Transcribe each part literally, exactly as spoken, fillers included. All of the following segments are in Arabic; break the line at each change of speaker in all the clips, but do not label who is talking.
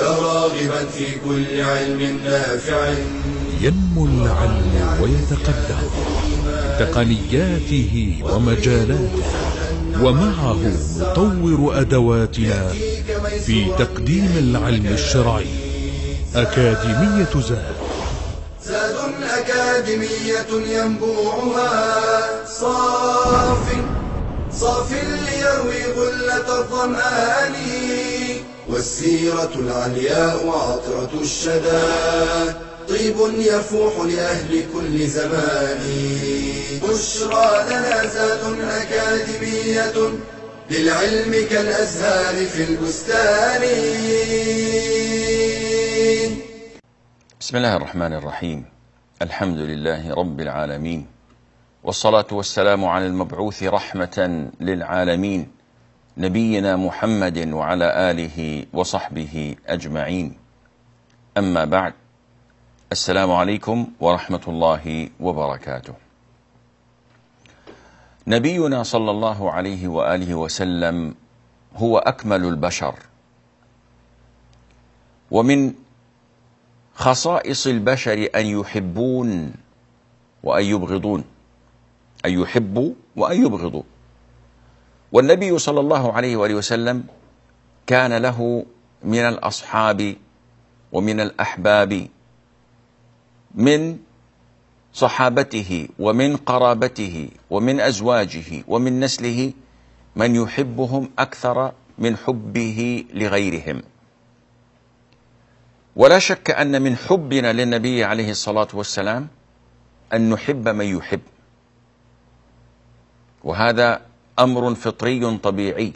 يا راغبا في كل علم نافع.
ينمو العلم ويتقدم تقنياته ومجالاته، ومعه نطور أدواتنا في تقديم العلم الشرعي. أكاديمية زاد،
زاد أكاديمية ينبوعها صاف صاف ليروي غلة الظمآن، والسيرة العلياء وعطرة الشدى طيب يفوح لأهل كل زمان. بشرى لنا زاد أكاديمية للعلم كالأزهار في البستان.
بسم الله الرحمن الرحيم. الحمد لله رب العالمين، والصلاة والسلام على المبعوث رحمة للعالمين، نبينا محمد وعلى آله وصحبه أجمعين. أما بعد، السلام عليكم ورحمة الله وبركاته. نبينا صلى الله عليه وآله وسلم هو أكمل البشر، ومن خصائص البشر أن يحبون وأن يبغضون، أن يحبوا وأن يبغضوا. والنبي صلى الله عليه وآله وسلم كان له من الأصحاب ومن الأحباب من صحابته ومن قرابته ومن أزواجه ومن نسله من يحبهم أكثر من حبه لغيرهم. ولا شك أن من حبنا للنبي عليه الصلاة والسلام أن نحب من يحب، وهذا أمر فطري طبيعي.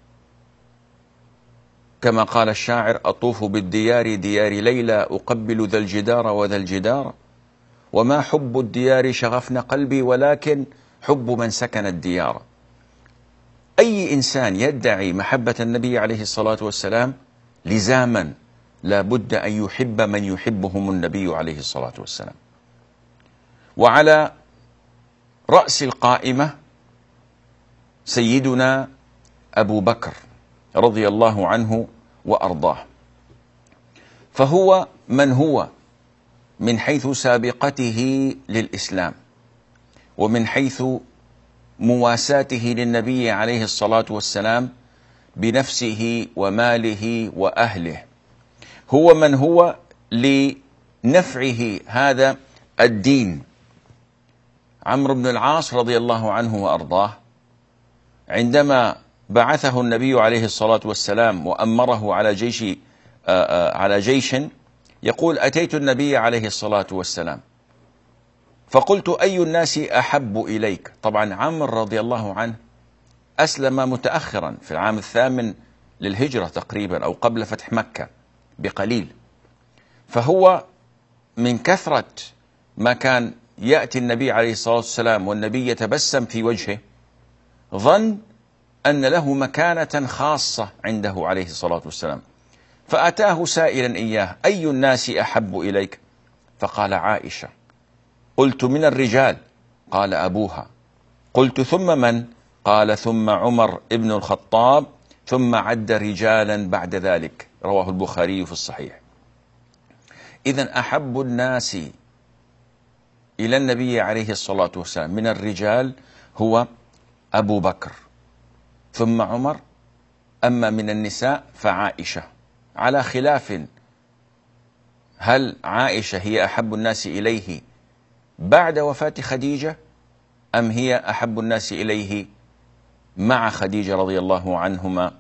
كما قال الشاعر: أطوف بالديار ديار ليلى أقبل ذا الجدار وذا الجدار، وما حب الديار شغفن قلبي ولكن حب من سكن الديار. أي إنسان يدعي محبة النبي عليه الصلاة والسلام لزاما لا بد أن يحب من يحبهم النبي عليه الصلاة والسلام. وعلى رأس القائمة سيدنا أبو بكر رضي الله عنه وأرضاه، فهو من هو من حيث سابقته للإسلام، ومن حيث مواساته للنبي عليه الصلاة والسلام بنفسه وماله وأهله. هو من هو لنفعه هذا الدين. عمرو بن العاص رضي الله عنه وأرضاه عندما بعثه النبي عليه الصلاة والسلام وأمره على جيش على جيش يقول: أتيت النبي عليه الصلاة والسلام فقلت: أي الناس أحب إليك؟ طبعا عمرو رضي الله عنه أسلم متأخرا في العام الثامن للهجرة تقريبا، أو قبل فتح مكة بقليل، فهو من كثرة ما كان يأتي النبي عليه الصلاة والسلام والنبي يتبسم في وجهه ظن أن له مكانة خاصة عنده عليه الصلاة والسلام، فأتاه سائلا إياه: أي الناس أحب إليك؟ فقال: عائشة. قلت: من الرجال؟ قال: أبوها. قلت: ثم من؟ قال: ثم عمر ابن الخطاب، ثم عد رجالا بعد ذلك. رواه البخاري في الصحيح. إذن أحب الناس إلى النبي عليه الصلاة والسلام من الرجال هو أبو بكر، ثم عمر، أما من النساء فعائشة، على خلاف هل عائشة هي أحب الناس إليه بعد وفاة خديجة أم هي أحب الناس إليه مع خديجة رضي الله عنهما.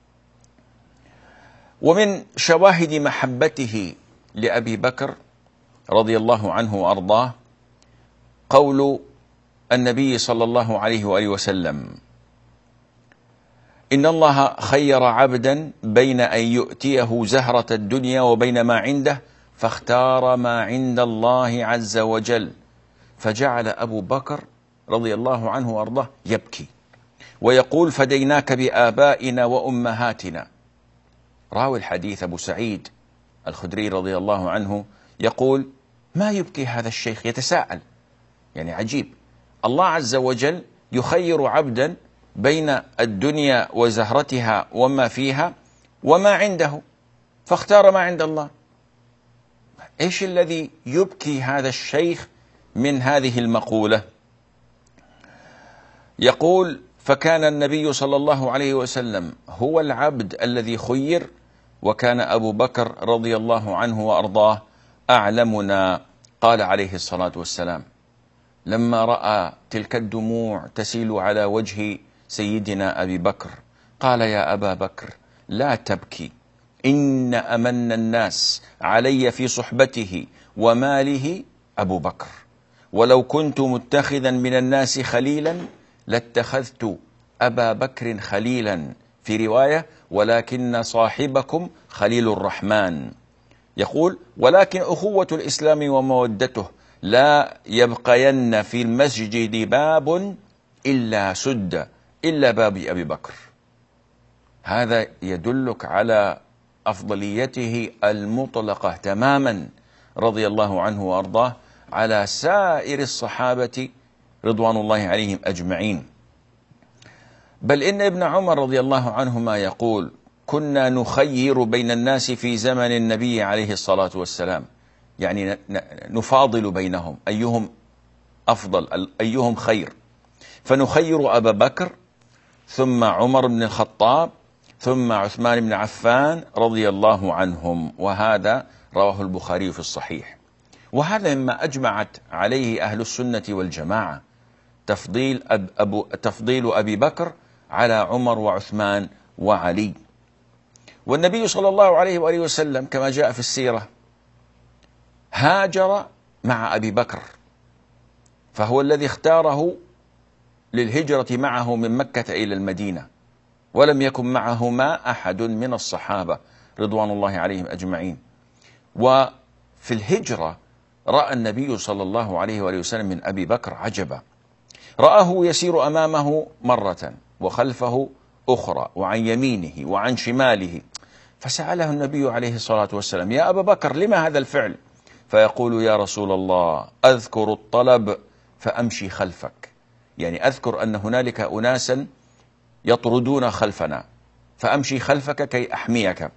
ومن شواهد محبته لأبي بكر رضي الله عنه وأرضاه قول النبي صلى الله عليه وآله وسلم: إن الله خير عبدا بين أن يؤتيه زهرة الدنيا وبين ما عنده، فاختار ما عند الله عز وجل. فجعل أبو بكر رضي الله عنه وأرضاه يبكي ويقول: فديناك بآبائنا وأمهاتنا. راوي الحديث أبو سعيد الخدري رضي الله عنه يقول: ما يبكي هذا الشيخ؟ يتساءل، يعني عجيب، الله عز وجل يخير عبدا بين الدنيا وزهرتها وما فيها وما عنده، فاختار ما عند الله. إيش الذي يبكي هذا الشيخ من هذه المقولة؟ يقول: فكان النبي صلى الله عليه وسلم هو العبد الذي خير، وكان أبو بكر رضي الله عنه وأرضاه أعلمنا. قال عليه الصلاة والسلام لما رأى تلك الدموع تسيل على وجه سيدنا أبي بكر قال: يا أبا بكر لا تبكي، إن أمن الناس علي في صحبته وماله أبو بكر، ولو كنت متخذا من الناس خليلا لاتخذت أبا بكر خليلا، في رواية: ولكن صاحبكم خليل الرحمن. يقول: ولكن أخوة الإسلام ومودته لا يبقين في المسجد باب إلا سد إلا باب أبي بكر. هذا يدلك على أفضليته المطلقة تماما رضي الله عنه وأرضاه على سائر الصحابة رضوان الله عليهم أجمعين. بل إن ابن عمر رضي الله عنهما يقول: كنا نخير بين الناس في زمن النبي عليه الصلاة والسلام، يعني نفاضل بينهم أيهم أفضل أيهم خير، فنخير أبا بكر ثم عمر بن الخطاب ثم عثمان بن عفان رضي الله عنهم. وهذا رواه البخاري في الصحيح. وهذا مما أجمعت عليه أهل السنة والجماعة، تفضيل, أب أبو تفضيل أبي بكر على عمر وعثمان وعلي. والنبي صلى الله عليه وآله وسلم كما جاء في السيرة هاجر مع أبي بكر، فهو الذي اختاره للهجرة معه من مكة إلى المدينة، ولم يكن معهما أحد من الصحابة رضوان الله عليهم أجمعين. وفي الهجرة رأى النبي صلى الله عليه وآله وسلم من أبي بكر عجبا، رآه يسير أمامه مرة وخلفه أخرى وعن يمينه وعن شماله، فسأله النبي عليه الصلاة والسلام: يا أبا بكر لما هذا الفعل؟ فيقول: يا رسول الله أذكر الطلب فأمشي خلفك، يعني أذكر أن هنالك أناسا يطردون خلفنا فأمشي خلفك كي أحميك،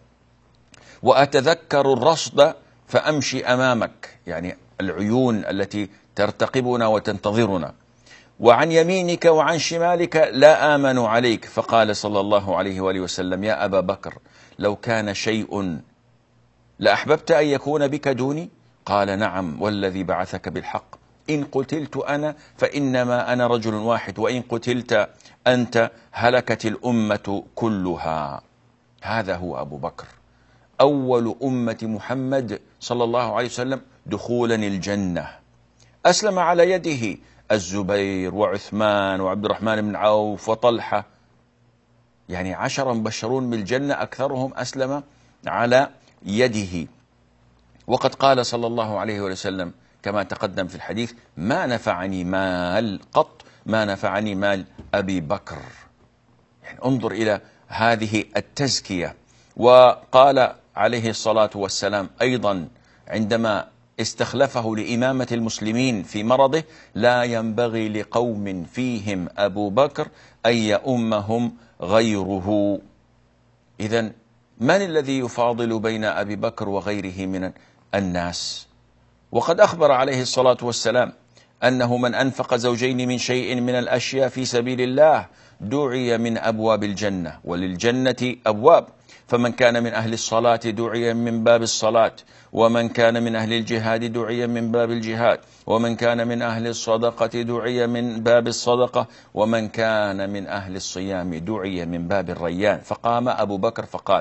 وأتذكر الرصد فأمشي أمامك، يعني العيون التي ترتقبنا وتنتظرنا، وعن يمينك وعن شمالك لا آمن عليك. فقال صلى الله عليه وآله وسلم: يا أبا بكر لو كان شيء لأحببت أن يكون بك دوني؟ قال: نعم والذي بعثك بالحق، إن قتلت أنا فإنما أنا رجل واحد، وإن قتلت أنت هلكت الأمة كلها. هذا هو أبو بكر، أول أمة محمد صلى الله عليه وسلم دخولا الجنة. أسلم على يده الزبير وعثمان وعبد الرحمن بن عوف وطلحة، يعني عشرة مبشرون بالجنة أكثرهم أسلم على يده. وقد قال صلى الله عليه وسلم كما تقدم في الحديث: ما نفعني مال قط ما نفعني مال أبي بكر. يعني انظر إلى هذه التزكية. وقال عليه الصلاة والسلام أيضا عندما استخلفه لإمامة المسلمين في مرضه: لا ينبغي لقوم فيهم أبو بكر أن يؤمهم غيره. إذن من الذي يفاضل بين أبي بكر وغيره من الناس؟ وقد أخبر عليه الصلاة والسلام أنه من أنفق زوجين من شيء من الأشياء في سبيل الله دعي من أبواب الجنة، وللجنة أبواب، فمن كان من أهل الصلاة دعي من باب الصلاة، ومن كان من أهل الجهاد دعي من باب الجهاد، ومن كان من أهل الصدقة دعي من باب الصدقة، ومن كان من أهل الصيام دعي من باب الريان. فقام أبو بكر فقال: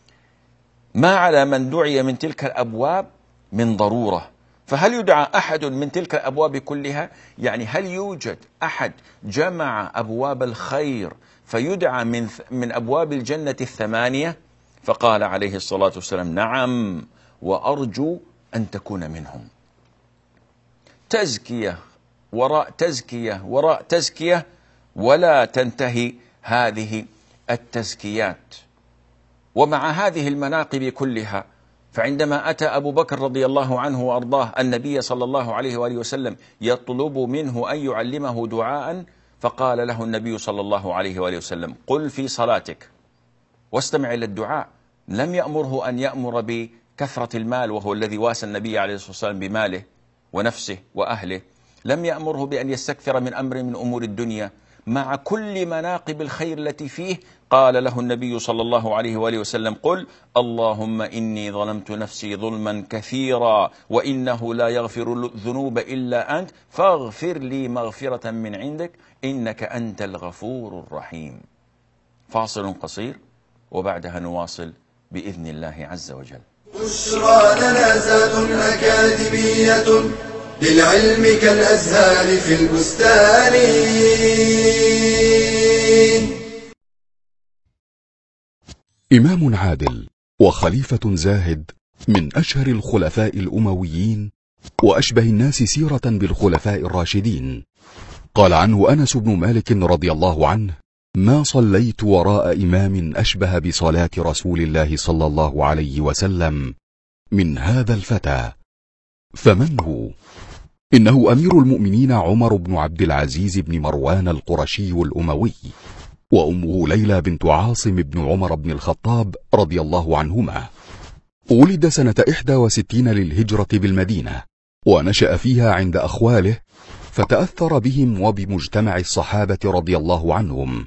ما على من دعي من تلك الأبواب من ضرورة، فهل يدعى أحد من تلك الأبواب كلها؟ يعني هل يوجد أحد جمع أبواب الخير فيدعى من من أبواب الجنة الثمانية؟ فقال عليه الصلاة والسلام: نعم، وأرجو أن تكون منهم. تزكية وراء تزكية وراء تزكية، ولا تنتهي هذه التزكيات. ومع هذه المناقب كلها، فعندما أتى أبو بكر رضي الله عنه وأرضاه النبي صلى الله عليه وآله وسلم يطلب منه أن يعلمه دعاء، فقال له النبي صلى الله عليه وآله وسلم: قل في صلاتك واستمع إلى الدعاء، لم يأمره أن يأمر بكثرة المال وهو الذي واسى النبي عليه الصلاة والسلام بماله ونفسه وأهله، لم يأمره بأن يستكثر من أمر من أمور الدنيا. مع كل مناقب الخير التي فيه قال له النبي صلى الله عليه وآله وسلم: قل اللهم إني ظلمت نفسي ظلما كثيرا وإنه لا يغفر الذنوب إلا أنت فاغفر لي مغفرة من عندك إنك أنت الغفور الرحيم. فاصل قصير وبعدها نواصل بإذن الله عز وجل.
بشرى لنا زاد أكاديمية للعلم كالأزهار في البستان.
إمام عادل وخليفة زاهد من أشهر الخلفاء الأمويين وأشبه الناس سيرة بالخلفاء الراشدين. قال عنه أنس بن مالك رضي الله عنه: ما صليت وراء إمام أشبه بصلاة رسول الله صلى الله عليه وسلم من هذا الفتى. فمن هو؟ إنه أمير المؤمنين عمر بن عبد العزيز بن مروان القرشي الأموي، وأمه ليلى بنت عاصم بن عمر بن الخطاب رضي الله عنهما. ولد سنة إحدى وستين للهجرة بالمدينة، ونشأ فيها عند أخواله، فتأثر بهم وبمجتمع الصحابة رضي الله عنهم،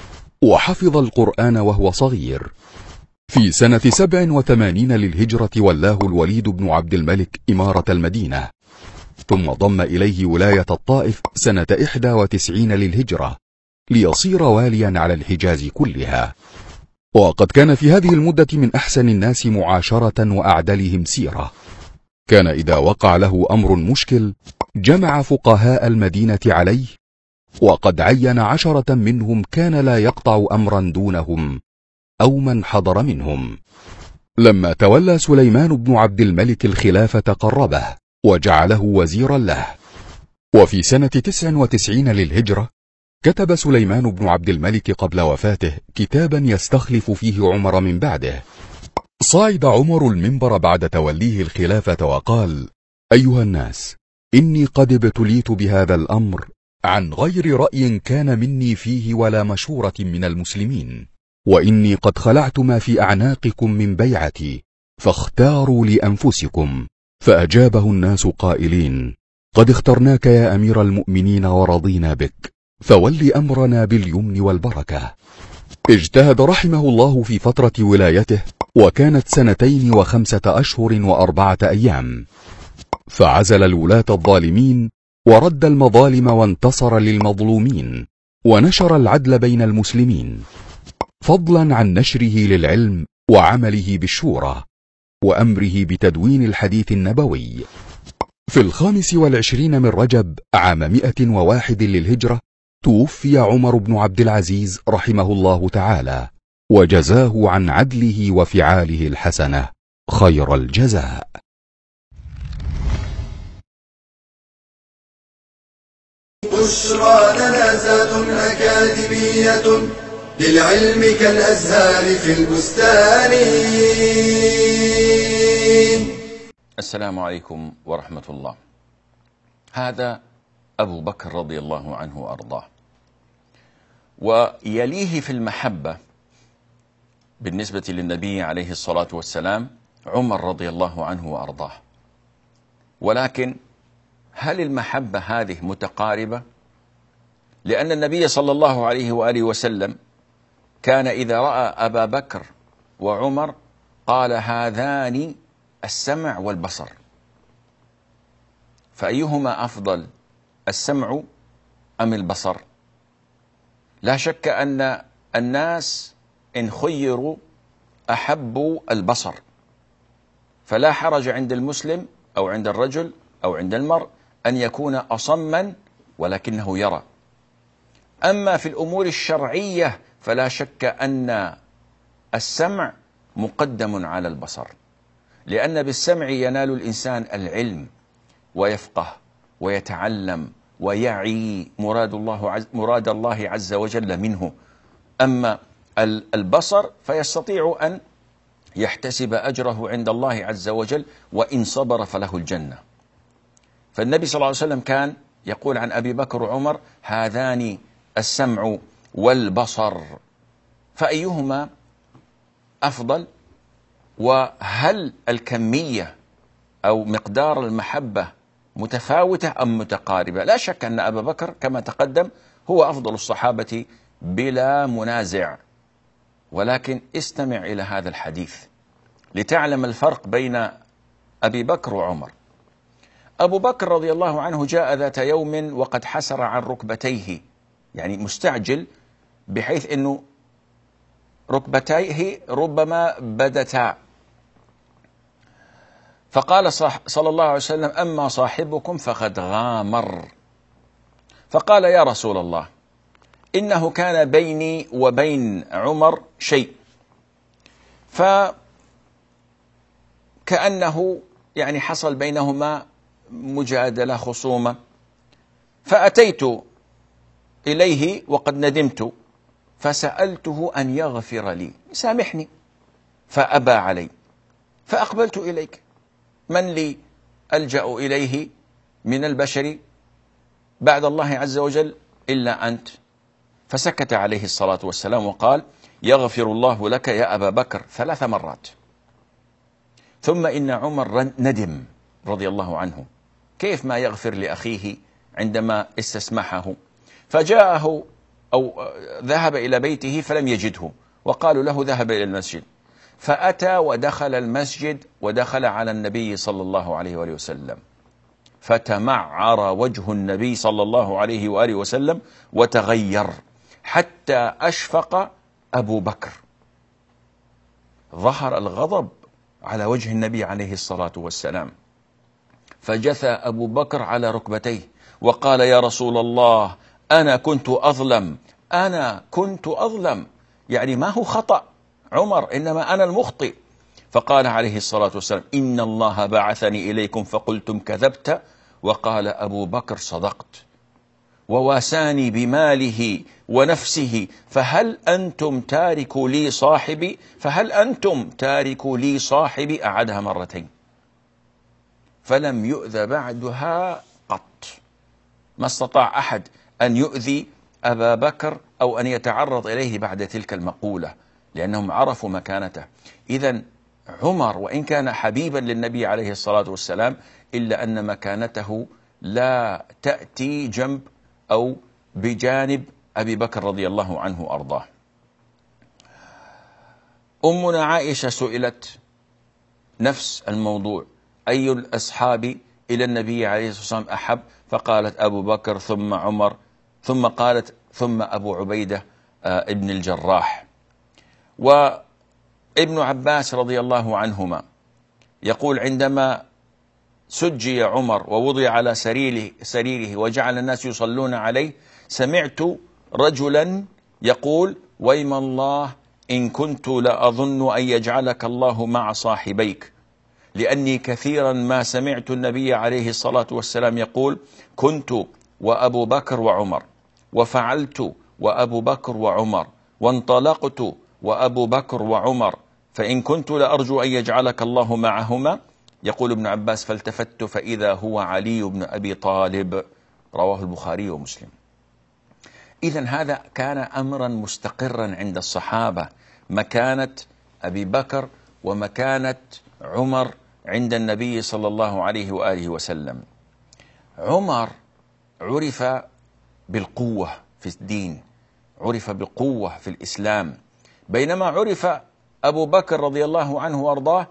وحفظ القرآن وهو صغير. في سنة سبع وثمانين للهجرة ولاه الوليد بن عبد الملك إمارة المدينة، ثم ضم إليه ولاية الطائف سنة إحدى وتسعين للهجرة ليصير واليا على الحجاز كلها. وقد كان في هذه المدة من أحسن الناس معاشرة وأعدلهم سيرة. كان إذا وقع له أمر مشكل جمع فقهاء المدينة عليه، وقد عين عشرة منهم كان لا يقطع أمرا دونهم أو من حضر منهم. لما تولى سليمان بن عبد الملك الخلافة قربه وجعله وزيرا له. وفي سنة تسع وتسعين للهجرة كتب سليمان بن عبد الملك قبل وفاته كتابا يستخلف فيه عمر من بعده. صعد عمر المنبر بعد توليه الخلافة وقال: أيها الناس، إني قد ابتليت بهذا الأمر عن غير رأي كان مني فيه ولا مشورة من المسلمين، وإني قد خلعت ما في أعناقكم من بيعتي فاختاروا لأنفسكم. فأجابه الناس قائلين: قد اخترناك يا أمير المؤمنين ورضينا بك، فول أمرنا باليمن والبركة. اجتهد رحمه الله في فترة ولايته، وكانت سنتين وخمسة أشهر وأربعة أيام، فعزل الولاة الظالمين ورد المظالم وانتصر للمظلومين ونشر العدل بين المسلمين، فضلا عن نشره للعلم وعمله بالشورى وأمره بتدوين الحديث النبوي. في الخامس والعشرين من رجب عام مئة وواحد للهجرة توفي عمر بن عبد العزيز رحمه الله تعالى، وجزاه عن عدله وفعاله الحسنة خير الجزاء.
بشرى لنا زاد أكاديمية للعلم كالأزهار في البستان.
السلام عليكم ورحمة الله. هذا أبو بكر رضي الله عنه وأرضاه، ويليه في المحبة بالنسبة للنبي عليه الصلاة والسلام عمر رضي الله عنه وأرضاه. ولكن هل المحبة هذه متقاربة؟ لأن النبي صلى الله عليه وآله وسلم كان إذا رأى أبا بكر وعمر قال: هذان السمع والبصر. فأيهما أفضل، السمع أم البصر؟ لا شك أن الناس إن خيروا أحبوا البصر، فلا حرج عند المسلم أو عند الرجل أو عند المرء أن يكون أصما ولكنه يرى. أما في الأمور الشرعية فلا شك أن السمع مقدم على البصر، لأن بالسمع ينال الإنسان العلم ويفقه ويتعلم ويعي مراد الله عز, مراد الله عز وجل منه. أما البصر فيستطيع أن يحتسب أجره عند الله عز وجل، وإن صبر فله الجنة. فالنبي صلى الله عليه وسلم كان يقول عن أبي بكر وعمر: هذان السمع والبصر. فأيهما أفضل؟ وهل الكمية أو مقدار المحبة متفاوتة أم متقاربة؟ لا شك أن أبا بكر كما تقدم هو أفضل الصحابة بلا منازع، ولكن استمع إلى هذا الحديث لتعلم الفرق بين أبي بكر وعمر. أبو بكر رضي الله عنه جاء ذات يوم وقد حسر عن ركبتيه، يعني مستعجل بحيث أنه ركبتيه ربما بدتا، فقال صلى الله عليه وسلم: أما صاحبكم فقد غامر. فقال: يا رسول الله، إنه كان بيني وبين عمر شيء، فكأنه يعني حصل بينهما مجادلة خصومة، فأتيت إليه وقد ندمت فسألته أن يغفر لي، سامحني، فأبى علي، فأقبلت إليك، من لي ألجأ إليه من البشر بعد الله عز وجل إلا أنت؟ فسكت عليه الصلاة والسلام وقال: يغفر الله لك يا أبا بكر ثلاث مرات. ثم إن عمر ندم رضي الله عنه، كيف ما يغفر لأخيه عندما استسمحه؟ فجاءه أو ذهب إلى بيته فلم يجده، وقالوا له ذهب إلى المسجد، فأتى ودخل المسجد ودخل على النبي صلى الله عليه وآله وسلم، فتمعر وجه النبي صلى الله عليه وآله وسلم وتغير حتى أشفق أبو بكر، ظهر الغضب على وجه النبي عليه الصلاة والسلام، فجثى أبو بكر على ركبتيه وقال: يا رسول الله، أنا كنت أظلم، أنا كنت أظلم، يعني ما هو خطأ عمر، إنما أنا المخطئ. فقال عليه الصلاة والسلام: إن الله بعثني إليكم فقلتم كذبت، وقال أبو بكر: صدقت، وواساني بماله ونفسه، فهل أنتم تاركوا لي صاحبي؟ فهل أنتم تاركوا لي صاحبي؟ أعادها مرتين، فلم يؤذى بعدها قط، ما استطاع أحد أن يؤذي أبا بكر أو أن يتعرض إليه بعد تلك المقولة، لأنهم عرفوا مكانته. إذن عمر وإن كان حبيبا للنبي عليه الصلاة والسلام، إلا أن مكانته لا تأتي جنب أو بجانب أبي بكر رضي الله عنه وأرضاه. أمنا عائشة سئلت نفس الموضوع: أي الأصحاب إلى النبي عليه الصلاة والسلام أحب؟ فقالت: أبو بكر، ثم عمر، ثم قالت: ثم أبو عبيدة ابن الجراح. وابن عباس رضي الله عنهما يقول: عندما سجي عمر ووضع على سريره, سريره وجعل الناس يصلون عليه، سمعت رجلا يقول: ويم الله إن كنت لأظن أن يجعلك الله مع صاحبيك، لأني كثيرا ما سمعت النبي عليه الصلاة والسلام يقول: كنت وأبو بكر وعمر، وفعلت وأبو بكر وعمر، وانطلقت وأبو بكر وعمر، فإن كنت لأرجو أن يجعلك الله معهما. يقول ابن عباس: فالتفت فإذا هو علي بن أبي طالب، رواه البخاري ومسلم. إذن هذا كان أمرا مستقرا عند الصحابة، مكانة أبي بكر ومكانة عمر عند النبي صلى الله عليه وآله وسلم. عمر عرف بالقوة في الدين، عرف بالقوة في الإسلام، بينما عرف أبو بكر رضي الله عنه وأرضاه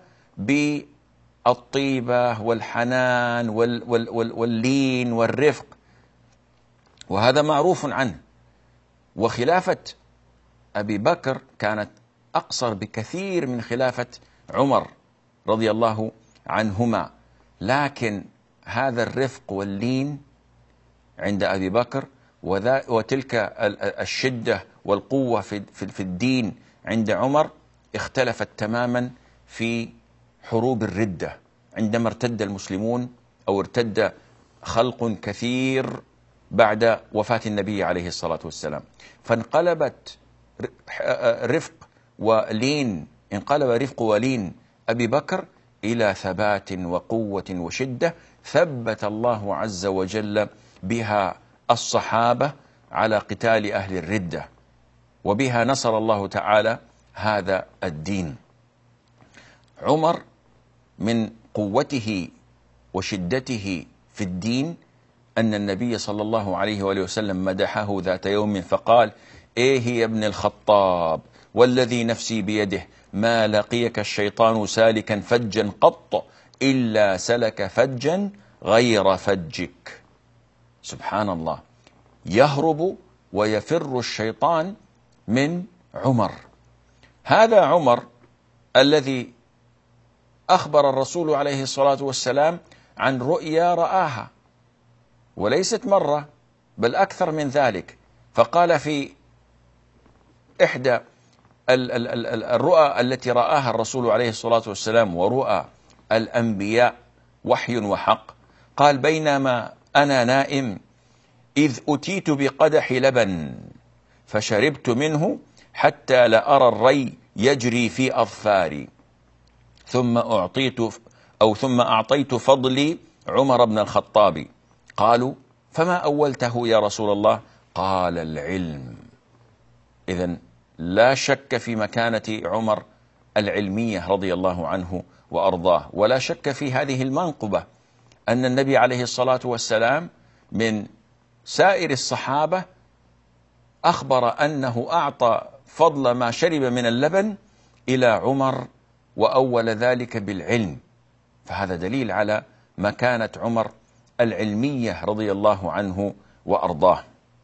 بالطيبة والحنان وال وال وال واللين والرفق، وهذا معروف عنه. وخلافة أبي بكر كانت أقصر بكثير من خلافة عمر رضي الله عنهما، لكن هذا الرفق واللين عند أبي بكر وتلك الشدة والقوة في الدين عند عمر اختلفت تماما في حروب الردة، عندما ارتد المسلمون أو ارتد خلق كثير بعد وفاة النبي عليه الصلاة والسلام، فانقلبت رفق ولين انقلب رفق ولين أبي بكر إلى ثبات وقوة وشدة ثبت الله عز وجل بها الصحابة على قتال أهل الردة، وبها نصر الله تعالى هذا الدين. عمر من قوته وشدته في الدين أن النبي صلى الله عليه وآله وسلم مدحه ذات يوم فقال: إيه يا ابن الخطاب والذي نفسي بيده ما لقيك الشيطان سالكا فجا قط إلا سلك فجا غير فجك. سبحان الله، يهرب ويفر الشيطان من عمر. هذا عمر الذي أخبر الرسول عليه الصلاة والسلام عن رؤيا رآها، وليست مرة بل أكثر من ذلك. فقال في إحدى الرؤى التي رآها الرسول عليه الصلاة والسلام ورؤى الأنبياء وحي وحق، قال: بينما أنا نائم إذ أتيت بقدح لبن فشربت منه حتى لأرى الري يجري في أظفاري، ثم أعطيت أو ثم أعطيت فضلي عمر بن الخطاب. قالوا: فما أولته يا رسول الله؟ قال: العلم. إذن لا شك في مكانة عمر العلمية رضي الله عنه وأرضاه، ولا شك في هذه المنقبة أن النبي عليه الصلاة والسلام من سائر الصحابة أخبر أنه أعطى فضل ما شرب من اللبن إلى عمر، وأول ذلك بالعلم. فهذا دليل على مكانة عمر العلمية رضي الله عنه وأرضاه.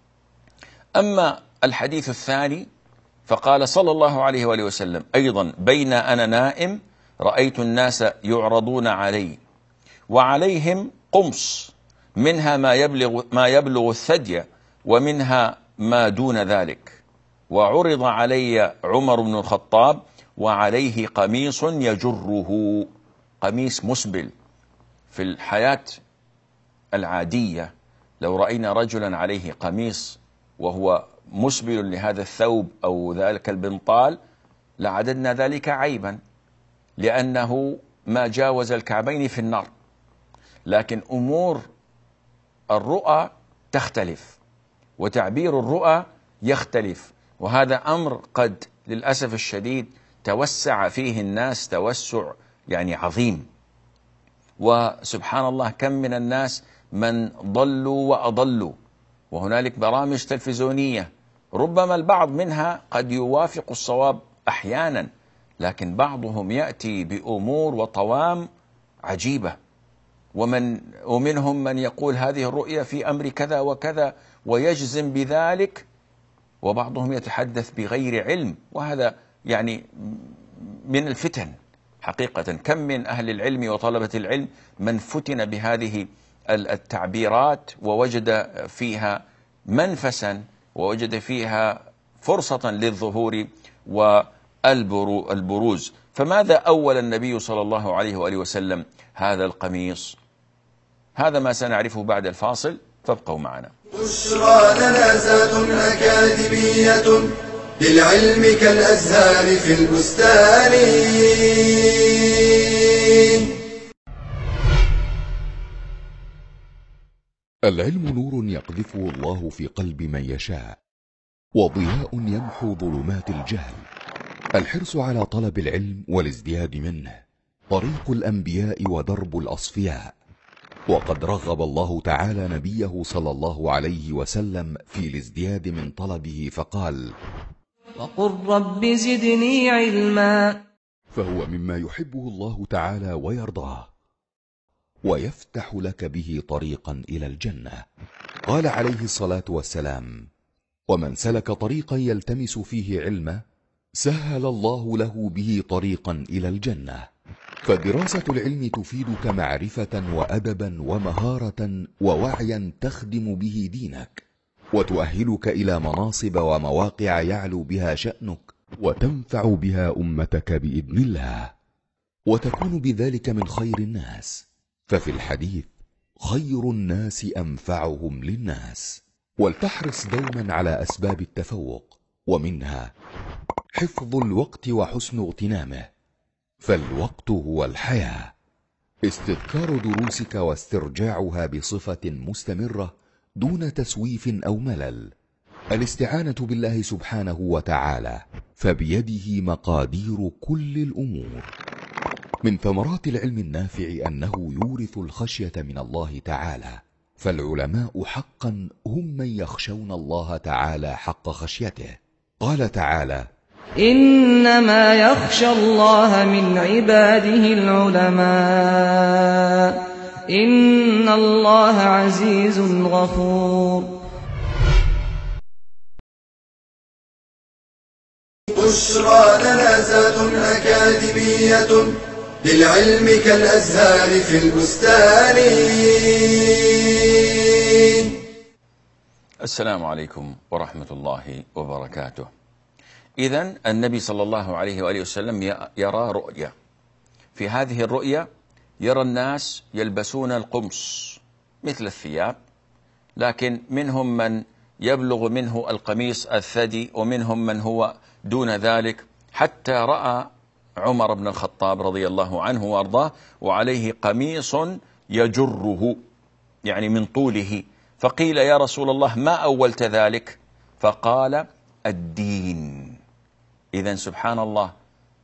أما الحديث الثاني فقال صلى الله عليه وآله وسلم أيضا: بين أنا نائم رأيت الناس يعرضون علي وعليهم قمص، منها ما يبلغ, ما يبلغ الثدي ومنها ما دون ذلك، وعرض علي عمر بن الخطاب وعليه قميص يجره، قميص مسبل. في الحياة العادية لو رأينا رجلا عليه قميص وهو مسبل لهذا الثوب أو ذلك البنطال لعددنا ذلك عيبا، لأنه ما جاوز الكعبين في النار. لكن أمور الرؤى تختلف، وتعبير الرؤى يختلف، وهذا أمر قد للأسف الشديد توسع فيه الناس توسع يعني عظيم. وسبحان الله كم من الناس من ضلوا وأضلوا، وهنالك برامج تلفزيونية ربما البعض منها قد يوافق الصواب أحيانا، لكن بعضهم يأتي بأمور وطوام عجيبة، ومن ومنهم من يقول هذه الرؤية في أمر كذا وكذا ويجزم بذلك، وبعضهم يتحدث بغير علم، وهذا يعني من الفتن حقيقة. كم من أهل العلم وطلبة العلم من فتن بهذه التعبيرات ووجد فيها منفسا ووجد فيها فرصة للظهور والبروز. فماذا أول النبي صلى الله عليه وآله وسلم هذا القميص؟ هذا ما سنعرفه بعد الفاصل، فابقوا معنا.
بشرى لنا زاد أكاديمية للعلم كالأزهار في البستان.
العلم نور يقذفه الله في قلب من يشاء، وضياء يمحو ظلمات الجهل. الحرص على طلب العلم والازدياد منه طريق الأنبياء ودرب الأصفياء. وقد رغب الله تعالى نبيه صلى الله عليه وسلم في الازدياد من طلبه فقال:
وقل رب زدني علما.
فهو مما يحبه الله تعالى ويرضاه، ويفتح لك به طريقا إلى الجنة. قال عليه الصلاة والسلام: ومن سلك طريقا يلتمس فيه علما سهل الله له به طريقا إلى الجنة. فدراسة العلم تفيدك معرفة وأدبا ومهارة ووعيا تخدم به دينك، وتؤهلك إلى مناصب ومواقع يعلو بها شأنك، وتنفع بها أمتك بإذن الله، وتكون بذلك من خير الناس. ففي الحديث: خير الناس أنفعهم للناس. ولتحرص دوما على أسباب التفوق، ومنها حفظ الوقت وحسن اغتنامه، فالوقت هو الحياة. استذكار دروسك واسترجاعها بصفة مستمرة دون تسويف أو ملل. الاستعانة بالله سبحانه وتعالى، فبيده مقادير كل الأمور. من ثمرات العلم النافع أنه يورث الخشية من الله تعالى، فالعلماء حقا هم من يخشون الله تعالى حق خشيته. قال تعالى:
إنما يخشى الله من عباده العلماء إن الله عزيز غفور.
بشرى لنا زاد أكاديمية للعلم كالأزهار في البستان.
السلام عليكم ورحمة الله وبركاته. إذن النبي صلى الله عليه وآله وسلم يرى رؤيا. في هذه الرؤيا يرى الناس يلبسون القمص مثل الثياب، لكن منهم من يبلغ منه القميص الثدي، ومنهم من هو دون ذلك، حتى رأى عمر بن الخطاب رضي الله عنه وأرضاه وعليه قميص يجره، يعني من طوله، فقيل: يا رسول الله ما أولت ذلك؟ فقال: الدين. إذن سبحان الله،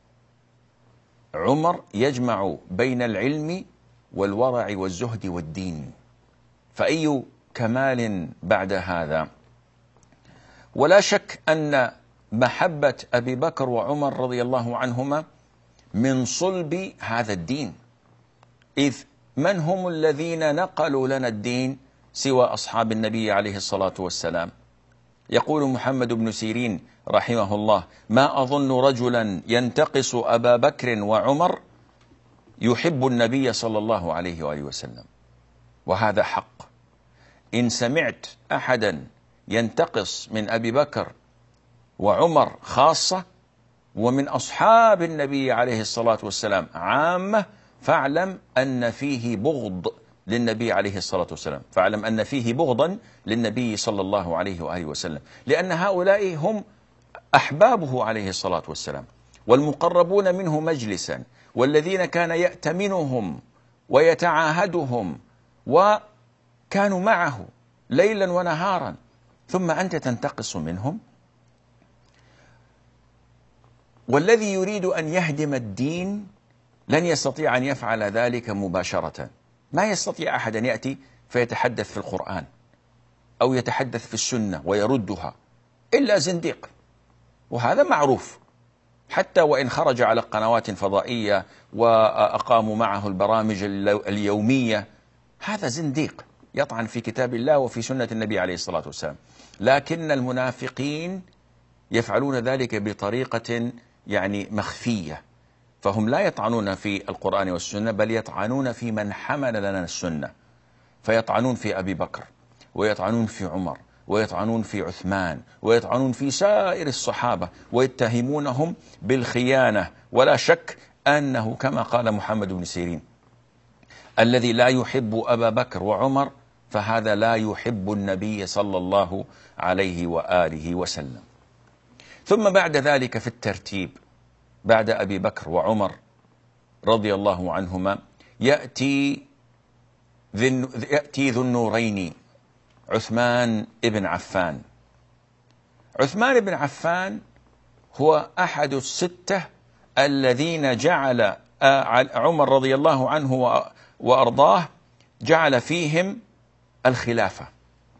عمر يجمع بين العلم والورع والزهد والدين، فأي كمال بعد هذا؟ ولا شك أن محبة أبي بكر وعمر رضي الله عنهما من صلب هذا الدين، إذ من هم الذين نقلوا لنا الدين سوى أصحاب النبي عليه الصلاة والسلام؟ يقول محمد بن سيرين رحمه الله: ما أظن رجلا ينتقص أبا بكر وعمر يحب النبي صلى الله عليه وآله وسلم. وهذا حق. إن سمعت أحدا ينتقص من أبي بكر وعمر خاصة ومن أصحاب النبي عليه الصلاة والسلام عامة، فاعلم أن فيه بغض للنبي عليه الصلاة والسلام، فاعلم أن فيه بغضا للنبي صلى الله عليه وآله وسلم، لأن هؤلاء هم أحبابه عليه الصلاة والسلام، والمقربون منه مجلسا، والذين كان يأتمنهم ويتعاهدهم وكانوا معه ليلا ونهارا، ثم أنت تنتقص منهم؟ والذي يريد أن يهدم الدين لن يستطيع أن يفعل ذلك مباشرة. ما يستطيع أحد أن يأتي فيتحدث في القرآن أو يتحدث في السنة ويردها إلا زنديق، وهذا معروف، حتى وإن خرج على قنوات فضائية وأقاموا معه البرامج اليومية، هذا زنديق يطعن في كتاب الله وفي سنة النبي عليه الصلاة والسلام. لكن المنافقين يفعلون ذلك بطريقة يعني مخفية، فهم لا يطعنون في القرآن والسنة، بل يطعنون في من حمل لنا السنة، فيطعنون في أبي بكر، ويطعنون في عمر، ويطعنون في عثمان، ويطعنون في سائر الصحابة، ويتهمونهم بالخيانة. ولا شك أنه كما قال محمد بن سيرين: الذي لا يحب أبا بكر وعمر فهذا لا يحب النبي صلى الله عليه وآله وسلم. ثم بعد ذلك في الترتيب، بعد أبي بكر وعمر رضي الله عنهما يأتي يأتي ذو النورين عثمان بن عفان. عثمان بن عفان هو أحد الستة الذين جعل عمر رضي الله عنه وأرضاه جعل فيهم الخلافة.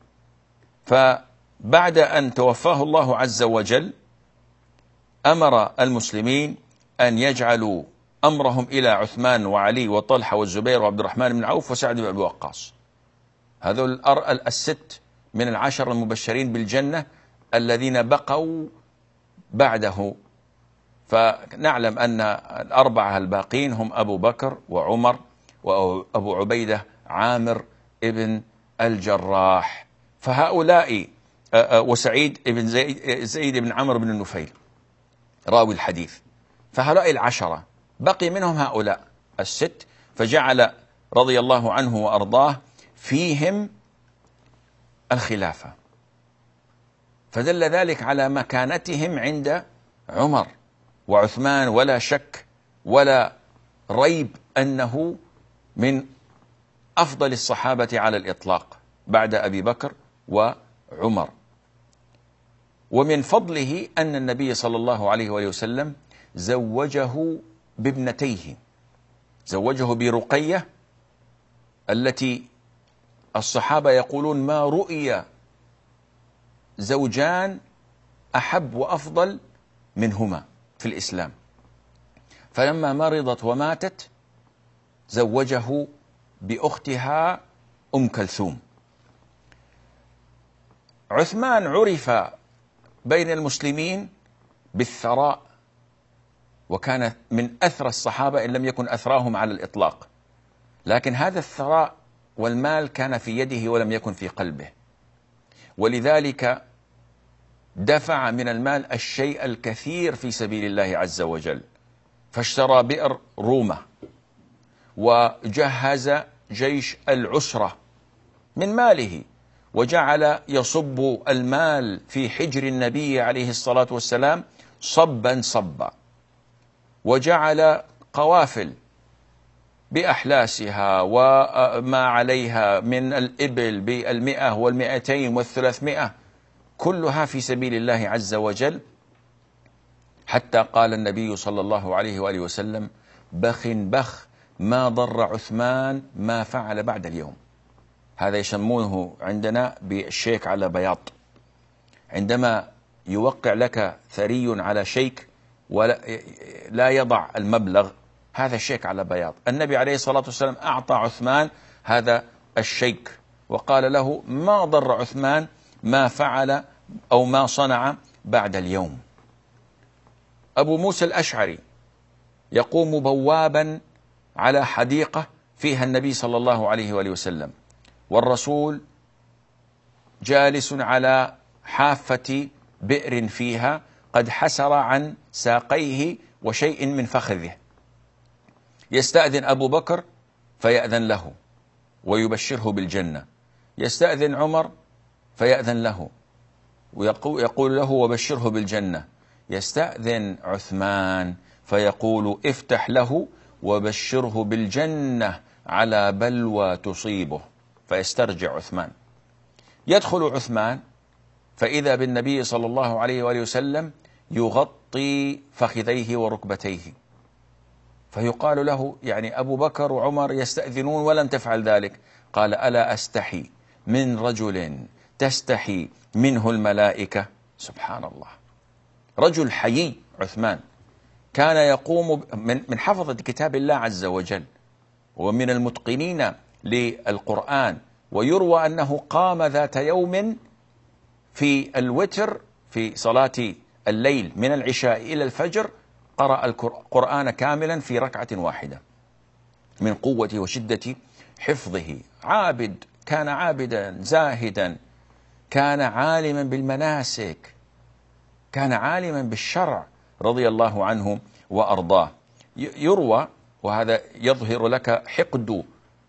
فبعد أن توفاه الله عز وجل أمر المسلمين أن يجعلوا أمرهم إلى عثمان وعلي وطلحة والزبير وعبد الرحمن بن عوف وسعد بن أبي وقاص. هذول الست من العشر المبشرين بالجنة الذين بقوا بعده. فنعلم أن الأربعة الباقين هم أبو بكر وعمر وأبو عبيدة عامر ابن الجراح، فهؤلاء وسعيد بن زيد, زيد بن عمرو بن النفيل راوي الحديث، فهؤلاء العشرة بقي منهم هؤلاء الست، فجعل رضي الله عنه وأرضاه فيهم الخلافة، فدل ذلك على مكانتهم عند عمر وعثمان، ولا شك ولا ريب أنه من أفضل الصحابة على الإطلاق بعد أبي بكر وعمر. ومن فضله أن النبي صلى الله عليه وآله وسلم زوجه بابنتيه زوجه برقية التي الصحابة يقولون ما رؤي زوجان أحب وأفضل منهما في الإسلام. فلما مرضت وماتت زوجه بأختها أم كلثوم. عثمان عرف بين المسلمين بالثراء، وكان من أثرى الصحابة إن لم يكن أثراهم على الإطلاق، لكن هذا الثراء والمال كان في يده ولم يكن في قلبه، ولذلك دفع من المال الشيء الكثير في سبيل الله عز وجل، فاشترى بئر رومة وجهز جيش العسرة من ماله، وجعل يصب المال في حجر النبي عليه الصلاة والسلام صبا صبا، وجعل قوافل بأحلاسها وما عليها من الإبل بالمئة والمئتين والثلاثمائة كلها في سبيل الله عز وجل، حتى قال النبي صلى الله عليه وآله وسلم: بخ بخ ما ضر عثمان ما فعل بعد اليوم. هذا يسمونه عندنا بالشيك على بياض. عندما يوقع لك ثري على شيك ولا لا يضع المبلغ، هذا الشيك على بياض. النبي عليه الصلاة والسلام أعطى عثمان هذا الشيك وقال له: ما ضر عثمان ما فعل أو ما صنع بعد اليوم. أبو موسى الأشعري يقوم بوابا على حديقة فيها النبي صلى الله عليه وآله وسلم، والرسول جالس على حافة بئر فيها قد حسر عن ساقيه وشيء من فخذه. يستأذن أبو بكر فيأذن له ويبشره بالجنة، يستأذن عمر فيأذن له ويقول له وبشره بالجنة، يستأذن عثمان فيقول افتح له وبشره بالجنة على بلوى تصيبه، فيسترجع عثمان. يدخل عثمان فإذا بالنبي صلى الله عليه وآله وسلم يغطي فخذيه وركبتيه، فيقال له يعني أبو بكر وعمر يستأذنون ولم تفعل ذلك، قال: ألا أستحي من رجل تستحي منه الملائكة؟ سبحان الله، رجل حيي عثمان، كان يقوم من من حفظة كتاب الله عز وجل ومن المتقنين للقرآن، ويروى أنه قام ذات يوم في الوتر في صلاة الليل من العشاء إلى الفجر، قرأ القرآن كاملا في ركعة واحدة من قوة وشدة حفظه. عابد، كان عابدا زاهدا، كان عالما بالمناسك، كان عالما بالشرع رضي الله عنه وأرضاه. يروى، وهذا يظهر لك حقد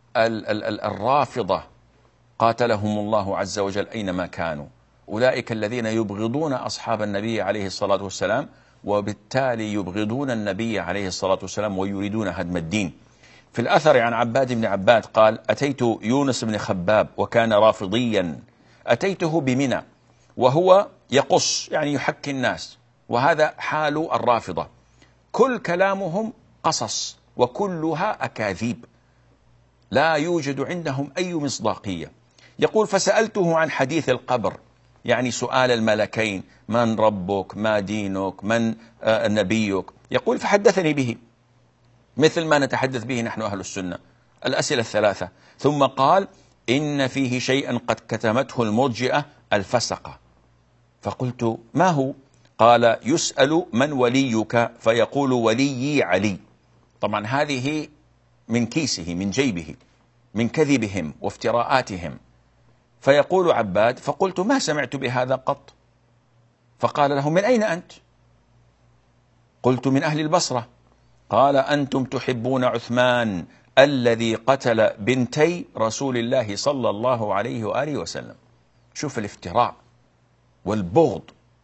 الرافضة قاتلهم الله عز وجل أينما كانوا، أولئك الذين يبغضون أصحاب النبي عليه الصلاة والسلام، وبالتالي يبغضون النبي عليه الصلاة والسلام ويريدون هدم الدين. في الأثر عن عباد بن عباد قال: أتيت يونس بن خباب وكان رافضيا، أتيته بمنى وهو يقص يعني يحكي الناس، وهذا حال الرافضة، كل كلامهم قصص وكلها أكاذيب، لا يوجد عندهم أي مصداقية. يقول: فسألته عن حديث القبر، يعني سؤال الملكين: من ربك، ما دينك، من آه نبيك؟ يقول: فحدثني به مثل ما نتحدث به نحن أهل السنة، الأسئلة الثلاثة. ثم قال: إن فيه شيئا قد كتمته المرجئة الفسقة. فقلت: ما هو؟ قال: يسأل من وليك فيقول وليي علي. طبعا هذه من كيسه من جيبه من كذبهم وافتراءاتهم. فيقول عباد: فقلت: ما سمعت بهذا قط. فقال له: من أين أنت؟ قلت: من أهل البصرة. قال: أنتم تحبون عثمان الذي قتل بنتي رسول الله صلى الله عليه وآله وسلم. شوف الافتراء والبغض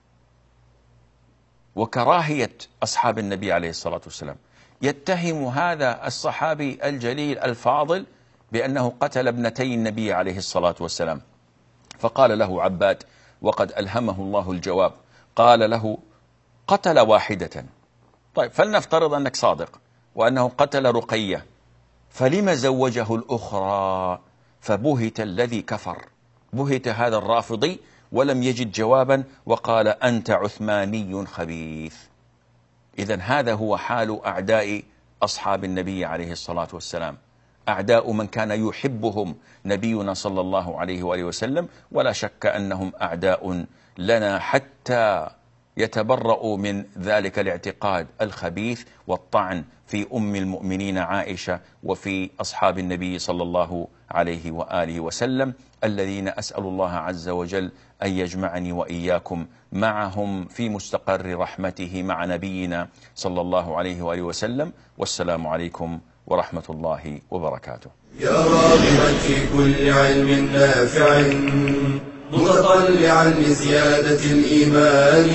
وكراهية أصحاب النبي عليه الصلاة والسلام. يتهم هذا الصحابي الجليل الفاضل بأنه قتل ابنتي النبي عليه الصلاة والسلام. فقال له عباد، وقد ألهمه الله الجواب، قال له: قتل واحدة. طيب، فلنفترض أنك صادق وأنه قتل رقية فلم زوجه الأخرى؟ فبهت الذي كفر، بهت هذا الرافضي ولم يجد جوابا وقال أنت عثماني خبيث. إذن هذا هو حال أعداء أصحاب النبي عليه الصلاة والسلام، أعداء من كان يحبهم نبينا صلى الله عليه وآله وسلم، ولا شك أنهم أعداء لنا حتى يتبرؤوا من ذلك الاعتقاد الخبيث والطعن في أم المؤمنين عائشة وفي أصحاب النبي صلى الله عليه وآله وسلم، الذين أسأل الله عز وجل أن يجمعني وإياكم معهم في مستقر رحمته مع نبينا صلى الله عليه وآله وسلم. والسلام عليكم ورحمة الله وبركاته.
يا راغبا في كل علم نافع متطلعا لزيادة الإيمان،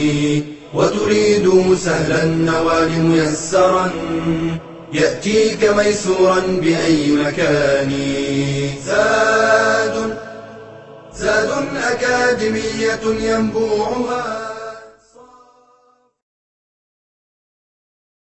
وتريد سهلا النوال ميسرا يأتيك ميسورا بأي مكان. زاد زاد أكاديمية ينبوعها